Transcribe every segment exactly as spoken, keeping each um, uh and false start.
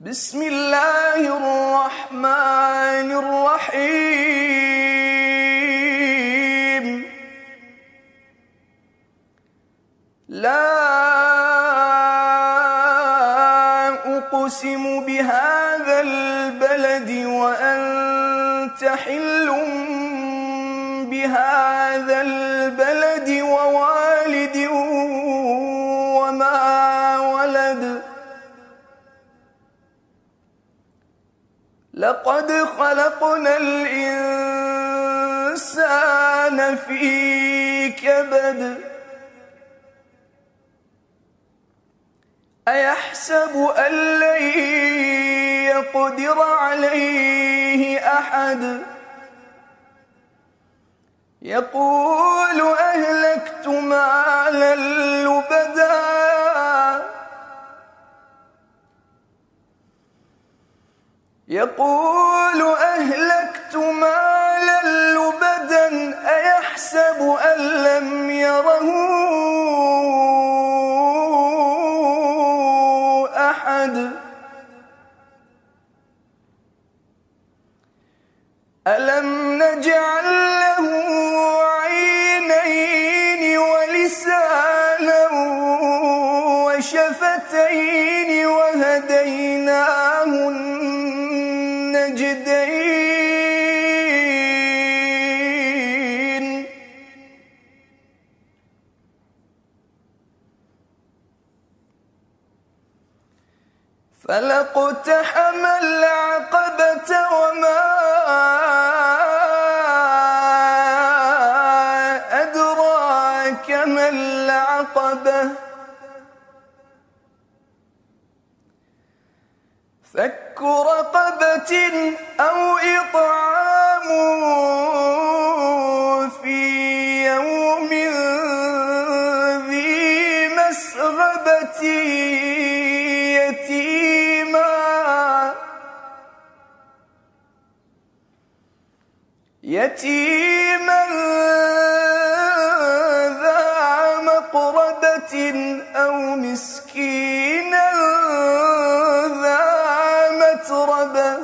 بسم الله الرحمن الرحيم. لا أقسم بهذا البلد وأنت حل بهذا البلد ووالد وما ولد. لقد خلقنا الإنسان في كبد. أيحسب أن لن يقدر عليه أحد. يقول أهلكت مالا لبدا. يقول أهلكت مالا لبدا. أيحسب أن لم يره أحد. ألم نجعل له عينين ولسانا وشفتين وهديناه النجدين. فلاقتحم العقبة وما أدراك ما العقبة. فك رقبة أو إطعام في يوم ذي مسغبة يتيما يتيما ذا مقربة أو مسكينا ذا متربة.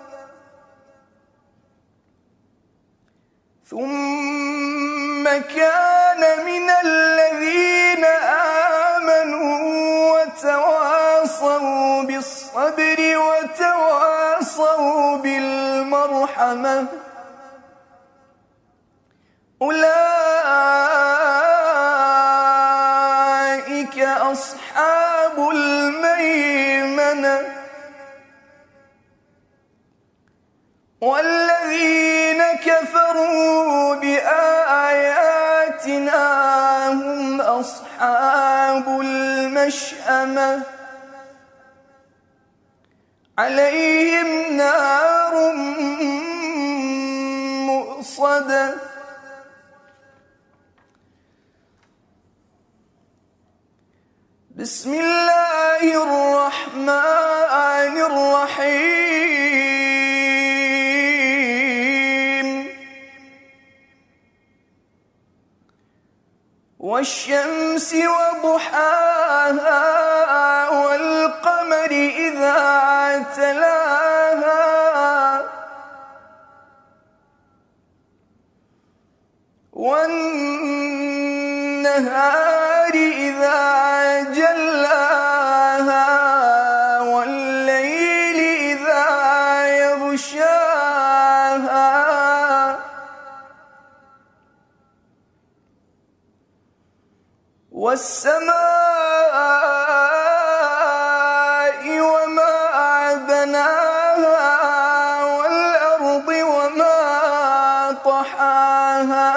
ثم كان من الذين آمنوا وتواصوا بالصبر وتواصوا بالمرحمة. أولئك أصحاب الميمنة. والذين كفروا بآياتنا هم أصحاب المشأمة. عليهم نار مؤصدة. بسم الله الرحمن الرحيم. والشمس وضحاها والقمر إذا تلاها والنهار إذا جلاها والليل إذا يغشاها والسماء وما بناها والأرض وما طحاها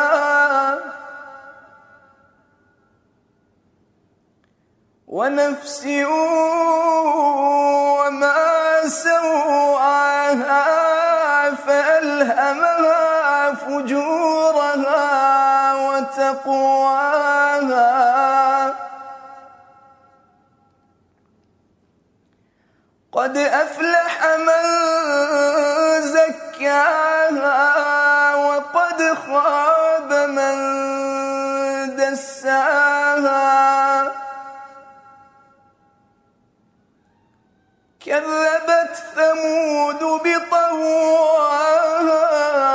ونفس وما سواها فألهمها فجورها وتقواها. قد أفلح من زكاها وقد خاب من دساها. كذبت ثمود بطغواها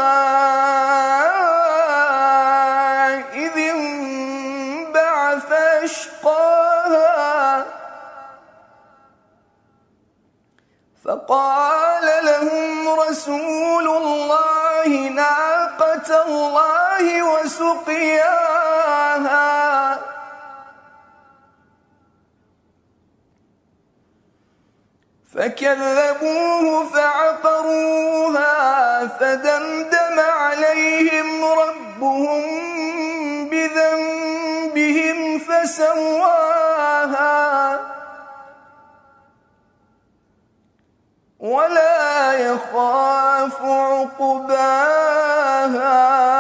إذ انبعث أشقاها فقال لهم رسول الله ناقة الله وسقياها فكذبوه فعقروها فدمدم عليهم ربهم بذنبهم فسواها ولا يخاف عقباها